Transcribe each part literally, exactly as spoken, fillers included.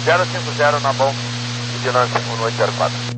zero cinco zero na bom, vigilância um oito zero quatro.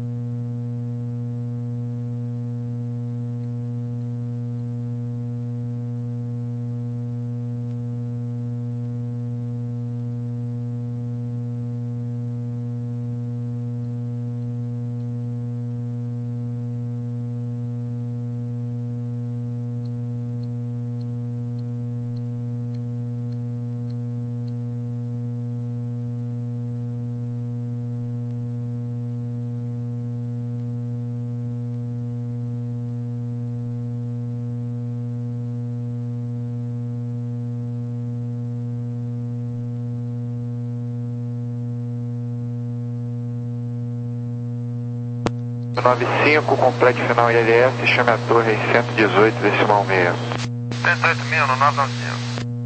nove cinco, complete final I L S, chame a torre cento e dezoito, decimal meia. cento e oito mil no nove nove cinco.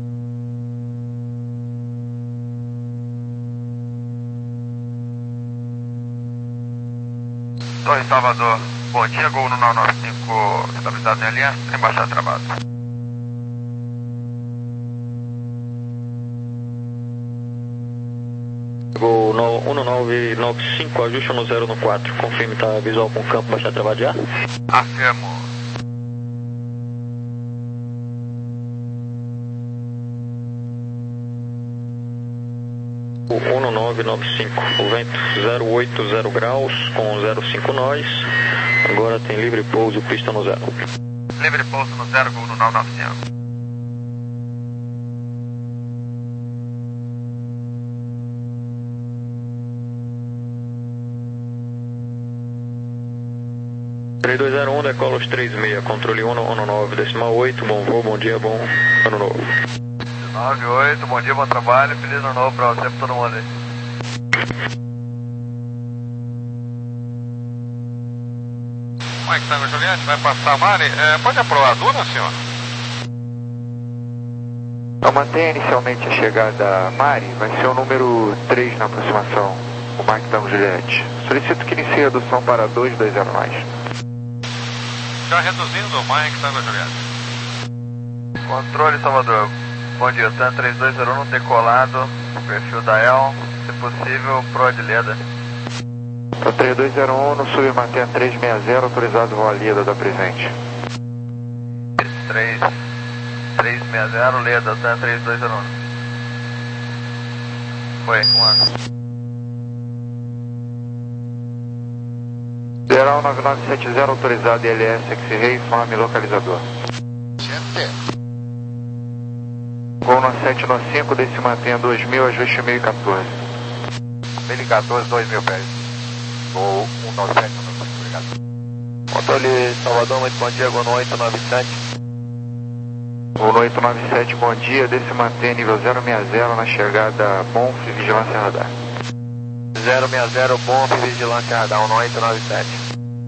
Torre Salvador, bom dia, Gol no nove nove cinco, estabilizado em L S, embaixada de trabalho. Gol um nove nove cinco, ajuste no zero no quatro, confirme, tá visual com campo, baixar trabalho de ar? Afirmo. um nove nove cinco, o vento zero oito zero graus com zero cinco nós, agora tem livre pouso, pista no zero. Livre pouso no zero, Gol no nove nove cinco. três dois zero um, decola os três seis, controle um nove, decimal oito, bom voo, bom dia, bom ano novo. nove oito, bom dia, bom trabalho, feliz ano novo pra você e pra todo mundo aí. Mike Tango Juliette, vai passar a Mari, é, pode aprovar a Duna, senhor? Então mantenha inicialmente a chegada Mari, vai ser o número três na aproximação, o Mike Tango Juliette. Solicito que inicie a redução para dois dois zero mais. Já reduzindo o Mike Tango Juliette. Controle Salvador, bom dia, TAN três dois zero um decolado, perfil da E L, se possível, pro de Leda. Então três dois zero um, no submantenha três seis zero, autorizado voo a Leda da presente. três seis zero, Leda, TAN três dois zero um. Foi, um ano. Geral nove nove sete zero, autorizado I L S, X-Ray, informe localizador. Gol no sete nove cinco, desse mantenha dois mil, ajuste mil e quatorze. mil e quatorze, dois mil pés. Gol um nove sete, obrigado. Controle Salvador, muito bom dia, Gol no oito nove sete. Gol no oito nove sete, bom dia, desse mantenha nível zero seis zero na chegada Bonf, vigilância radar. zero seis zero, Bonf, vigilância radar, um oito nove sete.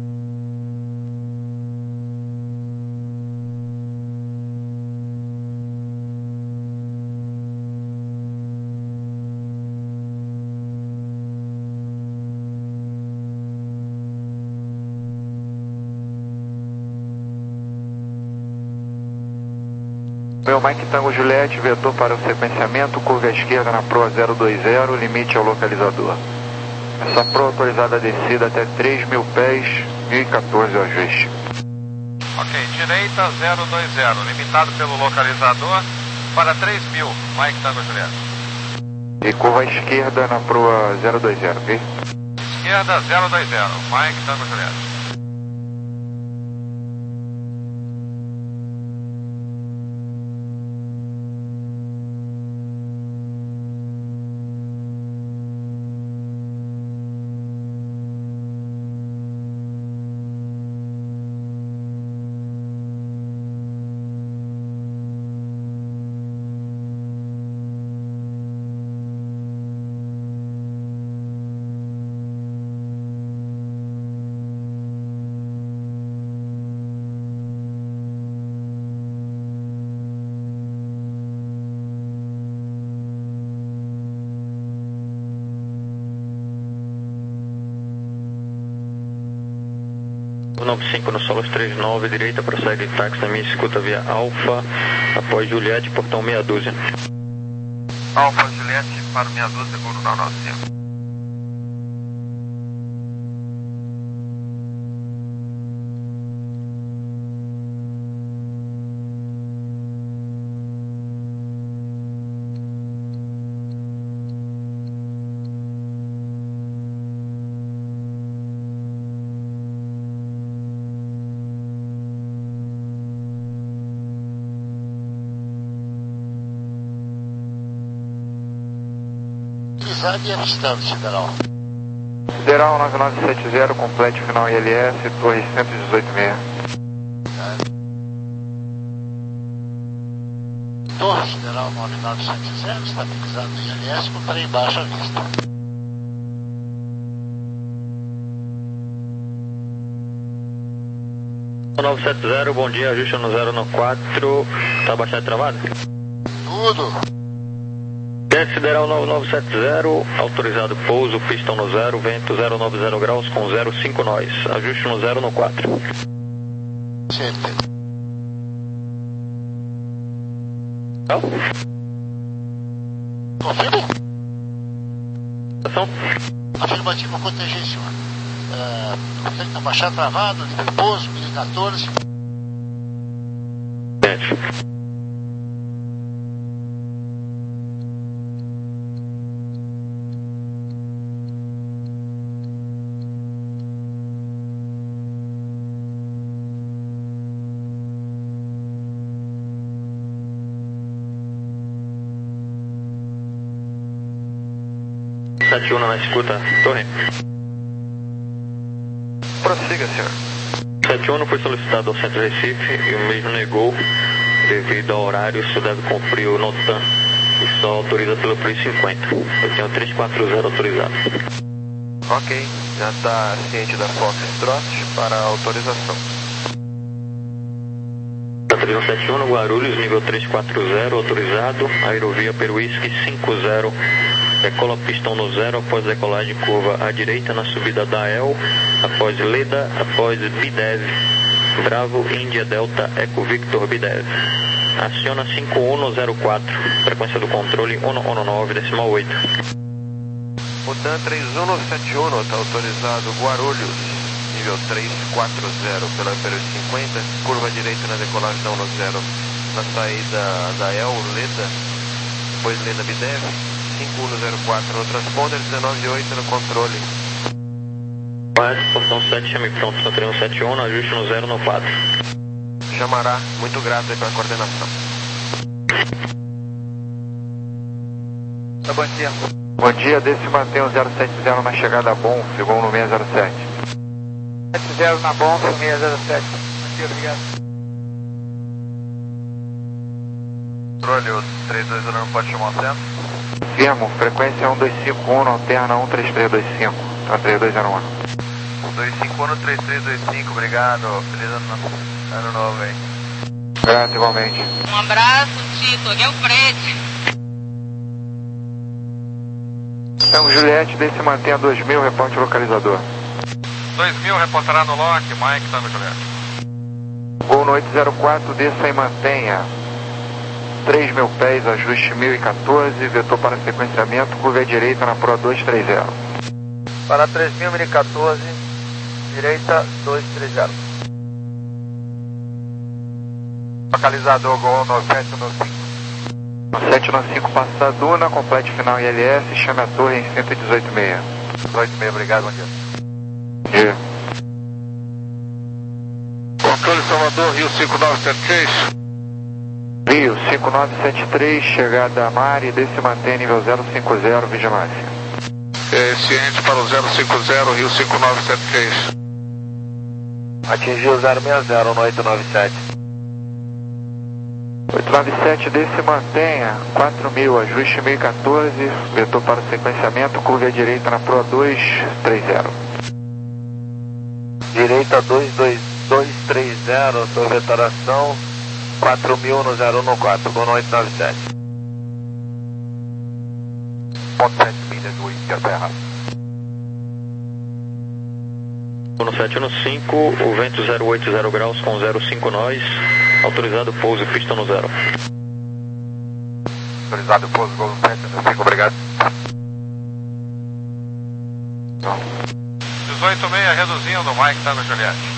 Meu Mike Tango Juliette, vetor para o sequenciamento, curva à esquerda na proa zero dois zero, limite ao localizador. Essa proa autorizada a descida até três mil pés, mil e quatorze o ajuste. Ok, direita zero dois zero, limitado pelo localizador para três mil, Mike Tango Juliette. E curva à esquerda na proa zero dois zero, ok? Esquerda zero dois zero, Mike Tango Juliette. nove cinco no Solos três nove, direita, prossegue táxi na minha escuta via Alfa, após Juliette, portão meia dúzia. Alfa Juliette para o Miazul, seguro na noventa e cinco. E avistando, Sideral. Sideral nove nove sete zero, complete final I L S, torre cento e dezoito seis. Torre Sideral nove nove sete zero, estabilizado no I L S com trem baixo à vista. nove sete zero, bom dia, ajuste no zero no quatro, tá baixado e travado? Tudo. Sideral nove nove sete zero, autorizado pouso, pistão no zero, vento zero nove zero graus com zero cinco nós, ajuste no zero no quatro. Certo. Não? Confirmo? Ação? Afirmativo, contingência. É, tá baixado, travado, livre pouso, mil e quatorze. Gente. sete um na escuta, torre. Prossiga, senhor. sete um foi solicitado ao Centro Recife e o mesmo negou devido ao horário. Isso deve cumprir o NOTAM e só autoriza pelo preço cinquenta. Eu tenho três quatro zero autorizado. Ok, já está ciente da Foxtrot para a autorização. três um sete um no Guarulhos, nível três quatro zero, autorizado. Aerovia Peruísque cinco zero. Decola pistão no zero após decolagem curva à direita na subida da E L, após Leda, após Bidev, Bravo, Índia, Delta, Eco Victor, Bidev. Aciona cinco um no zero quatro, frequência do controle um um nove, decimal oito. O D A N três um sete um está autorizado Guarulhos, nível três quatro zero pela Peru cinquenta, curva à direita na decolagem da um zero, na saída da E L, Leda, depois Leda, Bidev. cinco um zero quatro no transponder, dezenove oito no controle. Portão sete, chame pronto, São três um sete um, ajuste no zero no quatro. Chamará, muito grato aí pela coordenação. Tá, bom dia. Bom dia, desse mantém o zero sete zero na chegada bom, segundo no seis zero sete. sete zero na bom, seis zero sete. Bom dia, obrigado. Controle, o três dois zero não pode chamar o centro? Firmo, frequência um dois cinco um, alterna um três três dois cinco, tá três dois zero um. um dois cinco um, três três dois cinco, obrigado, feliz ano, ano novo aí. Grato, igualmente. Um abraço, Tito, aqui é o Fred. Então, Juliette, desse mantém a dois mil, reporte localizador. dois mil, reportará no lock, Mike, tá no Juliette. Voo no oito zero quatro, desça e mantenha. três mil pés, ajuste mil e quatorze, vetor para sequenciamento, curva à direita na Pro dois três zero. Para três mil, mil e quatorze, direita dois três zero. Localizador Gol no sete no cinco. No sete no cinco, passa a Duna, complete final I L S, chame a torre em cento e dezoito seis. dezoito seis, obrigado, bom dia. Dia. Controle Salvador, Rio cinco nove sete seis. Rio cinco nove sete três, chegada a Mari, desse mantém nível zero cinco zero, vigilância. É, ciente para o zero cinco zero, Rio cinco nove sete seis. Atingiu zero seis zero no oito nove sete. oito nove sete, desse mantenha, quatro mil, ajuste mil e quatorze, vetor para sequenciamento, curva à direita na Pro dois três zero. Direita dois dois dois três zero, sua vetoração quatro mil no zero um no quatro, com oito nove sete. Ponto sete milhas do Inter Terra. No sete no cinco, o vento zero oito zero graus com zero cinco nós, autorizado pouso, pista no zero. Autorizado atualizado, pouso Gol sete cinco, obrigado. dezoito seis, reduzindo, Mike Tango Juliette.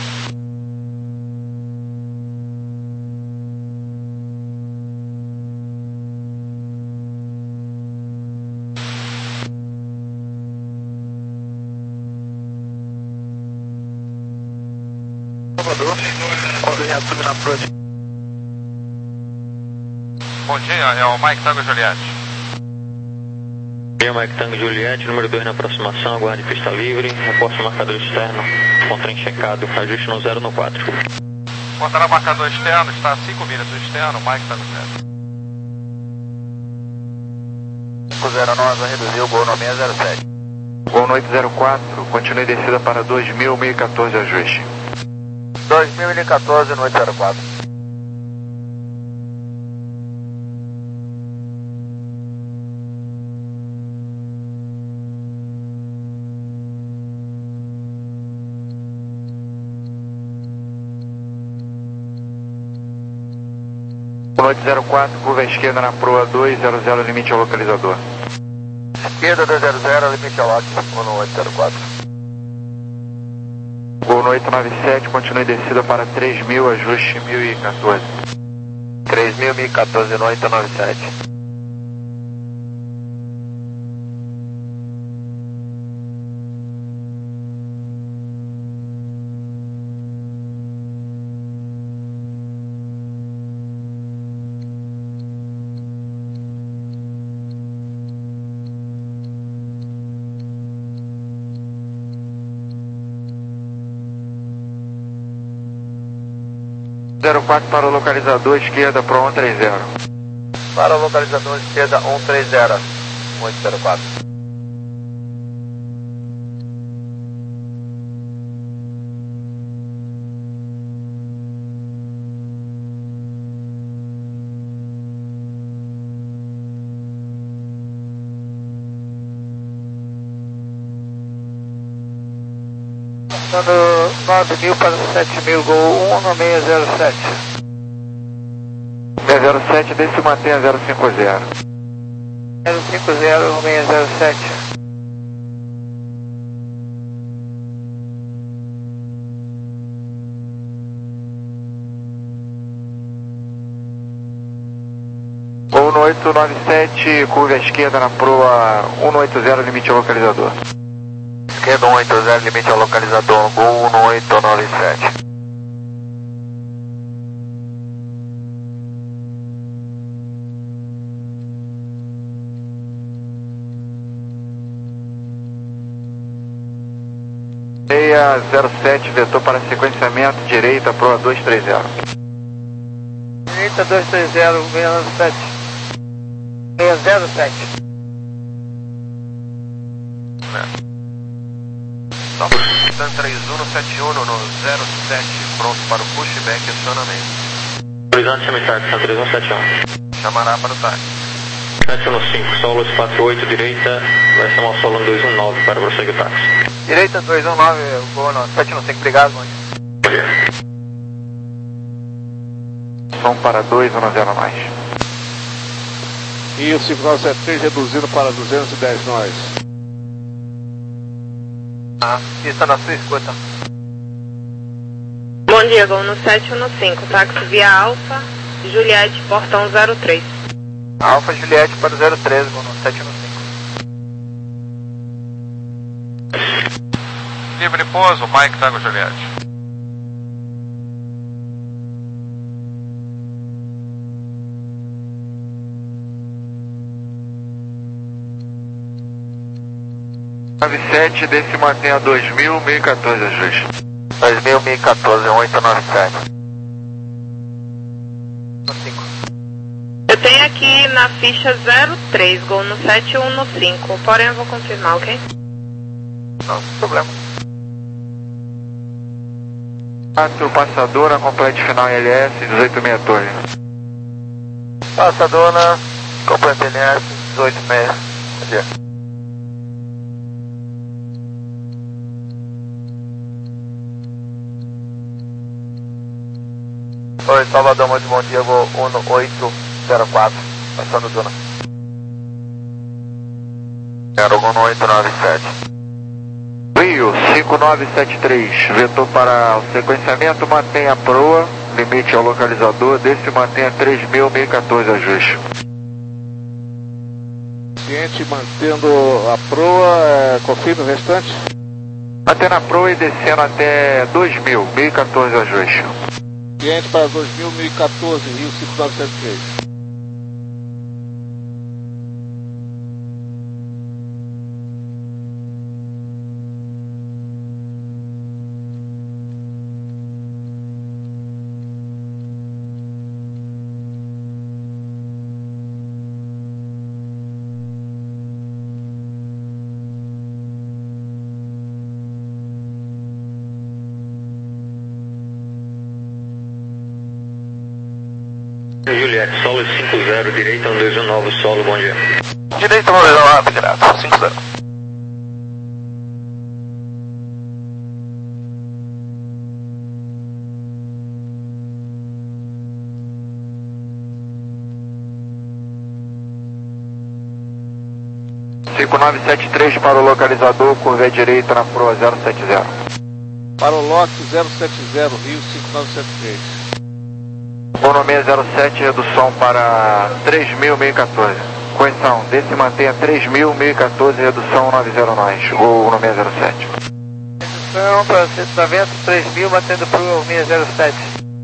Bom dia, é o Mike Tango Juliette. Bom dia, Mike Tango Juliette, número dois na aproximação, aguarde pista livre, reforço marcador externo, com trem checado, ajuste no zero no quatro. Contará marcador externo, está a cinco milhas do externo, Mike Tango Juliette. cinco zero nove, reduziu, Gol no seis zero sete. Gol no oito zero quatro, continue descida para dois mil, mil e quatorze, ajuste. dois mil e quatorze no oito zero quatro. No oito zero quatro, curva à esquerda na proa dois zero zero, limite ao localizador. Esquerda dois zero zero, limite ao lote, ou no oito zero quatro. Gol no oito nove sete, continue descida para três mil, ajuste mil e quatorze. três mil, mil e quatorze no oito nove sete. zero quatro para o localizador, esquerda para o um três zero. Para o localizador esquerda um três zero, oito zero quatro. Dando nove mil para sete mil, Gol um no seis zero sete. seis zero sete, deixe se mantenha zero cinco zero. zero cinco zero no seis zero sete. Gol no oito nove sete, curva à esquerda na proa um no oito zero, limite ao localizador. Esquerda um oito zero, limite ao localizador, Gol no oito nove sete. seis zero sete, vetor para sequenciamento, direita, proa dois três zero. Direita dois três zero, seis zero sete. seis zero sete. Tan três um sete um no zero sete, pronto para o pushback e acionamento. Autorizado semi-táxi, Tan três um sete um. Chamará para o táxi. sete um cinco, Solos quatro oito, direita, vai chamar o Solon dois um nove para prosseguir o táxi. Direita dois um nove, Gol no sete um cinco, obrigado, mano. Bom dia. Som para dois um zero mais. E o cinco nove sete três reduzindo para duzentos e dez nós. Ah, pista na sua escuta. Bom dia, Gol no sete um cinco, táxi via Alfa, Juliette, portão zero três. Alfa Juliette para o zero três, Gol no sete um cinco. Livre pouso, Mike Tango Juliette. nove sete, desce e mantenha dois mil, mil e quatorze, ajuste. dois mil, mil e quatorze, oito nove sete. Eu tenho aqui na ficha zero três, Gol no sete um cinco, porém eu vou confirmar, ok? Não, sem problema. quatro, passadora, complete final em L S, dezoito meia torre. Passadona, complete L S, dezoito meia. Bom dia. Oi, Salvador, muito bom dia, vou um oito zero quatro, passando Duna. Zero Gol no oito nove sete. Rio cinco nove sete três, vetor para o sequenciamento, mantenha a proa, limite ao localizador, desse mantenha três mil, mil e quatorze ajuste. Ciente mantendo a proa, é, confirme o restante? Mantendo a proa e descendo até dois mil, mil e quatorze ajuste. Ciente para dois mil, mil e quatorze, Rio cinco nove sete três. Juliette, solo cinco zero, direita um dois um nove, solo, bom dia. Direita um dois um nove, direto, cinco zero. cinco nove sete três para o localizador, curva à direita na proa zero sete zero. Para o lote zero sete zero, Rio cinco nove sete três. Gol no seis zero sete, redução para três mil, mil e quatorze. Correção, desse mantenha três mil, mil e quatorze, redução nove zero nós. Gol no seis zero sete. Redução para cento e noventa, três mil, batendo para o seis zero sete.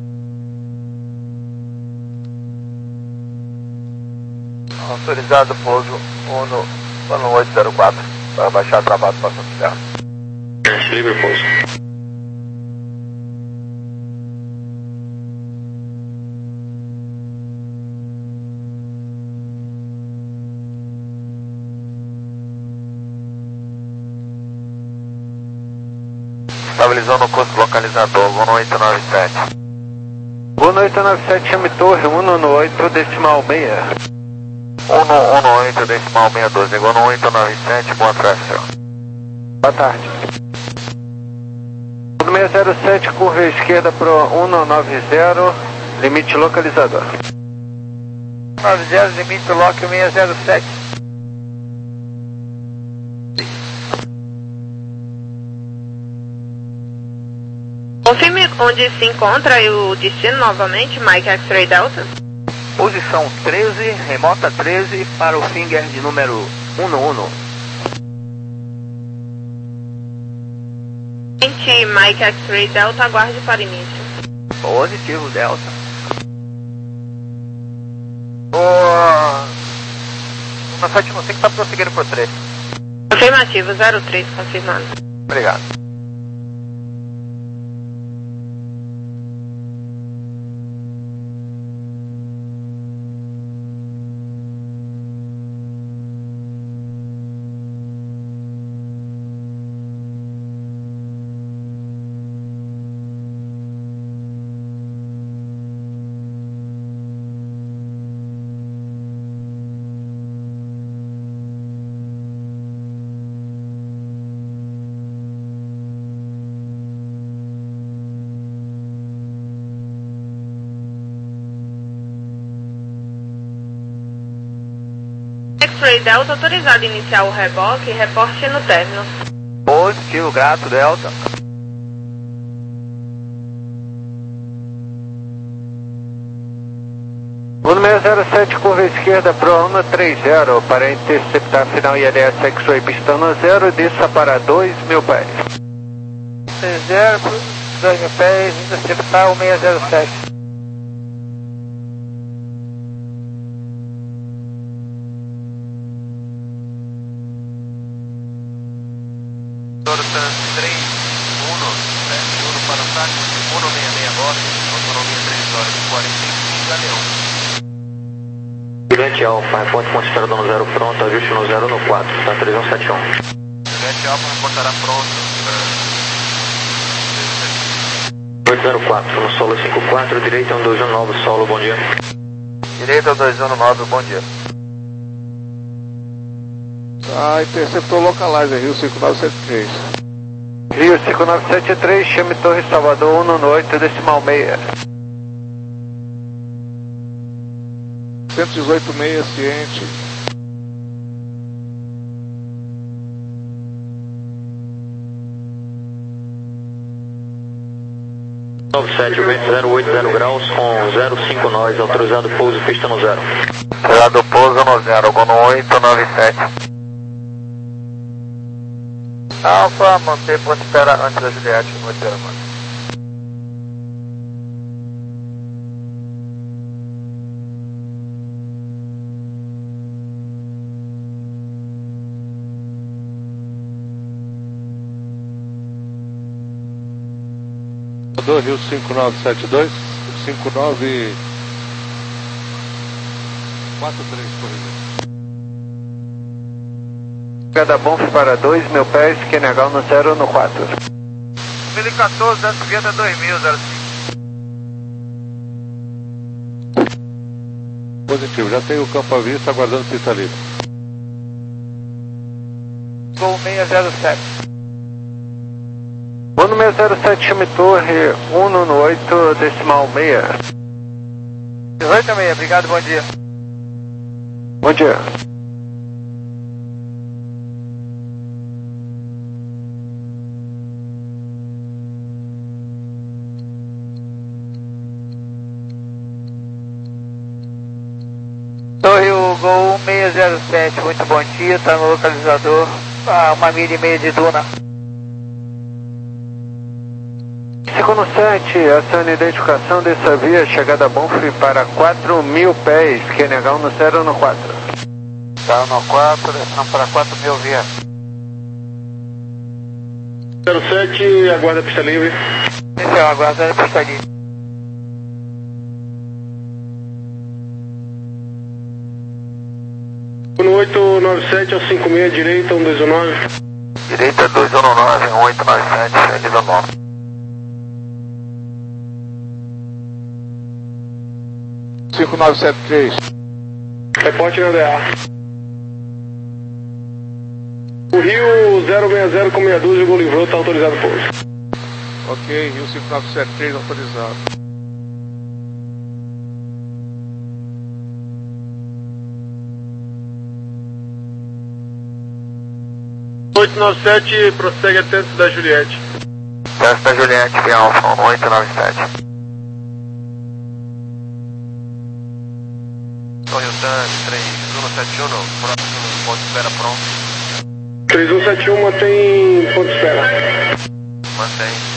Autorizado pouso um no plano oito zero quatro, para baixar travado para Santa Terra. Livre pouso. Estabilizando o curso localizador, Gol no oito nove sete. Gol no oito nove sete, chame torre, um no oito, decimal seis. um no oito, decimal seis doze, Gol no oito nove sete, boa tráfego. Boa tarde. No seis zero sete, curva à esquerda para o um nove zero, limite localizador. nove zero, limite lock seis zero sete. Confirme onde se encontra o destino novamente, Mike X-Ray Delta. Posição treze, remota treze, para o finger de número um no um. Gente, Mike X-Ray Delta, aguarde para início. Positivo, Delta. O... Uma sete um cinco está prosseguindo por três. Afirmativo, zero três, confirmado. Obrigado. X-Ray Delta, autorizado a iniciar o reboque e reporte no término. Positivo, grato, Delta. Gol no seis zero sete, curva à esquerda para o um três zero, para interceptar final I L S X-Ray pistão no zero e desça para dois mil pés. seis zero, dois mil pés, interceptar o seis zero sete. três um sete um para o táxi, um seis seis Golf, autonomia três horas e quarenta e cinco, Galeão. Juliette Alfa, reporte com estrada no zero pronto, ajuste no zero no quatro, tá três um sete um. Juliette Alfa, reportará pronto. oito zero quatro, no solo cinco quatro, direita um dois um nove, solo, bom dia. Direita dois um nove, bom dia. Ah, interceptou localizer, Rio cinco nove sete três. Rio cinco nove sete três, chame Torre Salvador um no oito, decimal seis. cento e dezoito seis, ciente. nove sete, vento zero oito zero graus com zero cinco nós, autorizado pouso, pista no zero. Autorizado pouso no zero, Gol no oito nove sete. Alfa, manter ponto de espera antes da Juliette, no oito zero quatro. Rio cinco nove sete dois, cinco nove quatro três, corrida. Cada bom para dois mil pés, Quenegal no zero no quatro. dois mil e quatorze, deve subir até dois mil, zero cinco. Positivo, já tem o campo à vista, aguardando pista livre. Gol seis zero sete. Gol seis zero sete, chame torre, um no oito, decimal seis. dezoito a seis, obrigado, bom dia. Bom dia. Torre, o Gol seis zero sete, muito bom dia, está no localizador, a uma milha e meia de duna. Segundo sete, acione a identificação dessa via, chegada a Bonfim para quatro mil pés, Quenegal no zero no quatro. Tá no quatro, descendo para quatro mil via. zero sete, aguarda a pista livre. Esse é o aguardando a pista livre. No oito nove sete ao cinco seis, direita um dois um nove. Direita dois um nove, um oito nove sete, Andido nove. cinco nove sete três. Reporte na D A. O Rio zero seis zero com meia dúzia, o Gol livrou, está autorizado o pouso. Ok, Rio cinco nove sete três autorizado. oito nove sete, prossegue até da Juliette. Teste da Juliette, via Alfa, oito nove sete. Torre Tanque, três um sete um, próximo ponto de espera pronto. três um sete um, mantém ponto de espera. Mantém.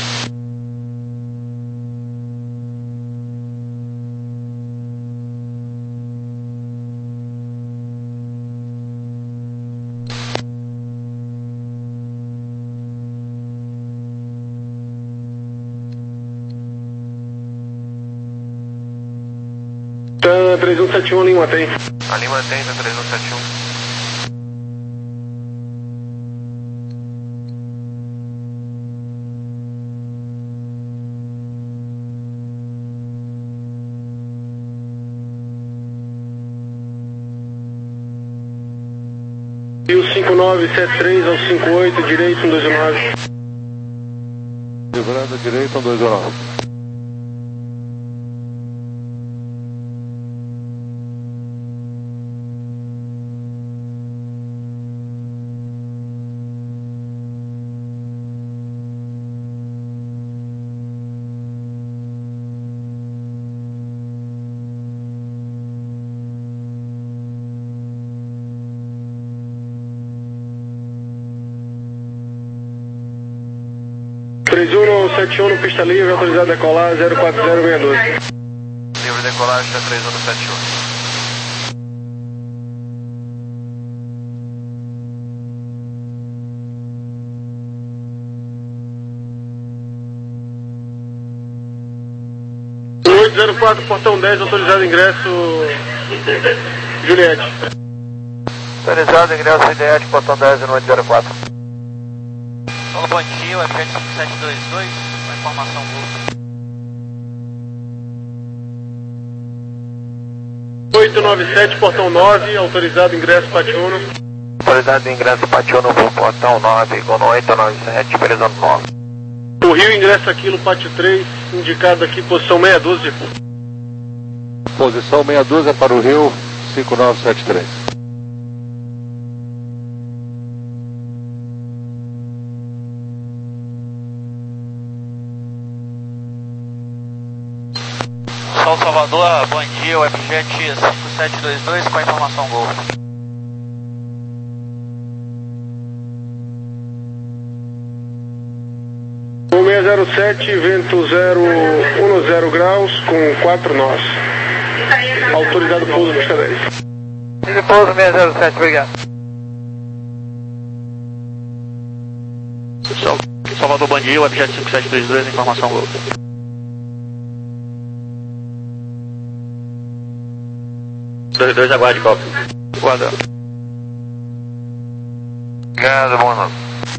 Tá, três um sete um, ali mantém. Ali mantém, tá três um sete um. Rio cinco nove sete três ao cinco oito, direito um dois um nove. Livrando direito um dois um nove. três um sete um, pista livre, autorizado a decolar zero quatro zero seis dois. Livre de decolagem da três um sete um. oito zero quatro, portão dez, autorizado ingresso Juliette. Autorizado ingresso Juliette, portão dez no oito zero quatro. Olá, bom dia, o F J cinco sete dois dois, uma informação boa. oito nove sete, portão nove, autorizado ingresso Patiuno. Autorizado ingresso Patiuno por portão nove, Gol no oito nove sete, Perizano nove. O Rio ingresso Aquilo, Pátio três, indicado aqui, posição meia dúzia. Posição meia dúzia para o Rio cinco nove sete três. Salvador, bom dia, Webjet cinco sete dois dois com a informação Gol. seis zero sete, vento zero um zero graus com quatro nós. Autorizado pouso pista dez. Tive pouso seis zero sete, obrigado. Salvador, bom dia, Webjet cinco sete dois dois, informação Gol. dois dois, aguarde, copo. Guarda. Obrigado, bom novo.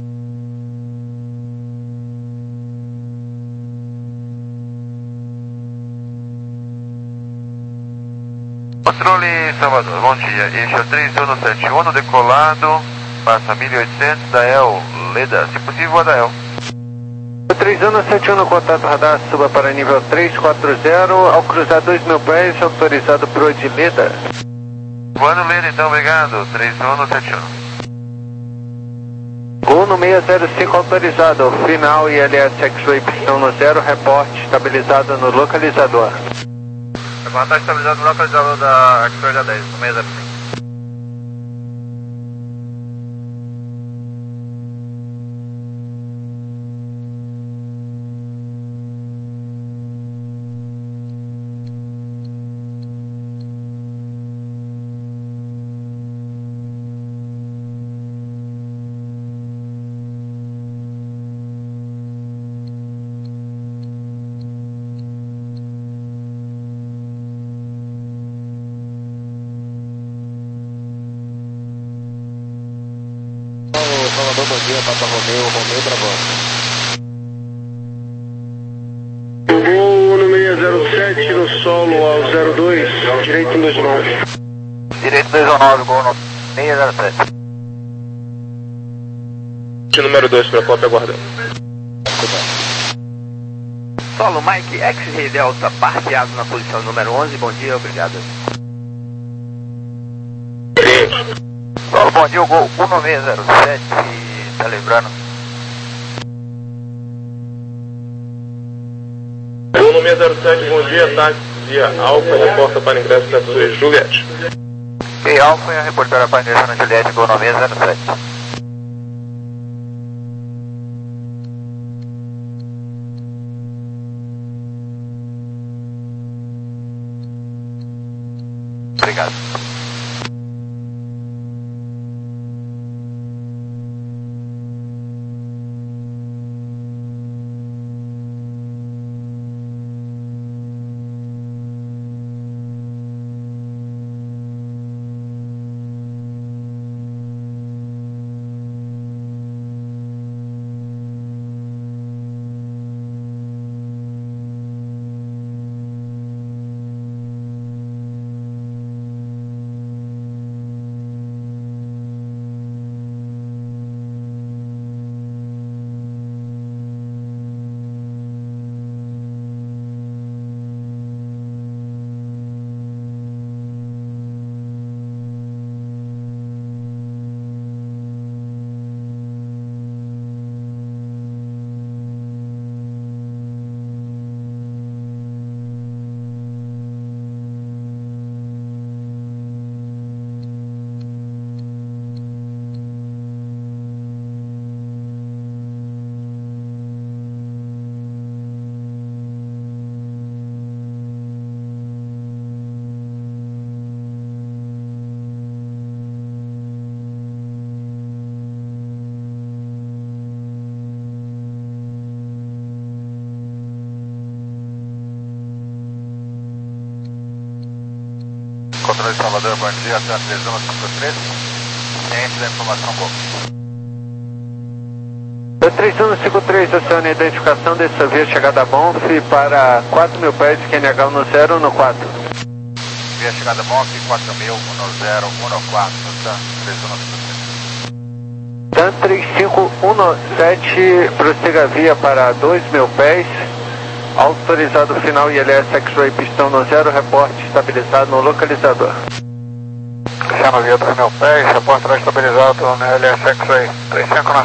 Controle Salvador, bom dia. Este é o três um sete um, decolado, passa mil e oitocentos, Dael, Leda, se possível, Dael. três um sete um, contato radar, suba para nível três quatro zero, ao cruzar dois mil pés, autorizado para o de Leda. Voando Leda, então, obrigado, três um sete um. Gol no seis zero cinco autorizado, final I L S X-Ray pistão no zero, reporte estabilizado no localizador. Agora está estabilizado no localizador da X-Ray da dez, no seis zero cinco. Salvador, bom dia, Papa Romeu, Romeu Brabant. Gol no seis zero sete, no solo ao zero dois, direito dois nove. Direito dois nove, gol no seis zero sete. Número dois para a cópia aguardando. Solo Mike, X-Ray Delta, parqueado na posição número onze, bom dia, obrigado. Solo, bom dia, o gol um seis zero sete, tá lembrando? um seis zero sete, bom dia, táxi Alfa, reporta para ingresso da sua Juliette. Ok, Alfa é a reportadora para ingresso na Juliette, gol seis zero sete. Obrigado. Controle Salvador, bom dia, três um cinco três, ciente da informação boa. três um cinco três, acione a identificação dessa via chegada a Bonf para quatro mil pés, Q N H no zero no quatro. Via chegada a Bonf, quatro mil, no zero, no quatro, tá? três um cinco três. TAN três cinco um sete, prossiga via para dois mil pés, autorizado final I L S X-Ray pistão no zero, reporte estabilizado no localizador. Cristiano via dois mil pés, reporte estabilizado no I L S X-Ray três cinco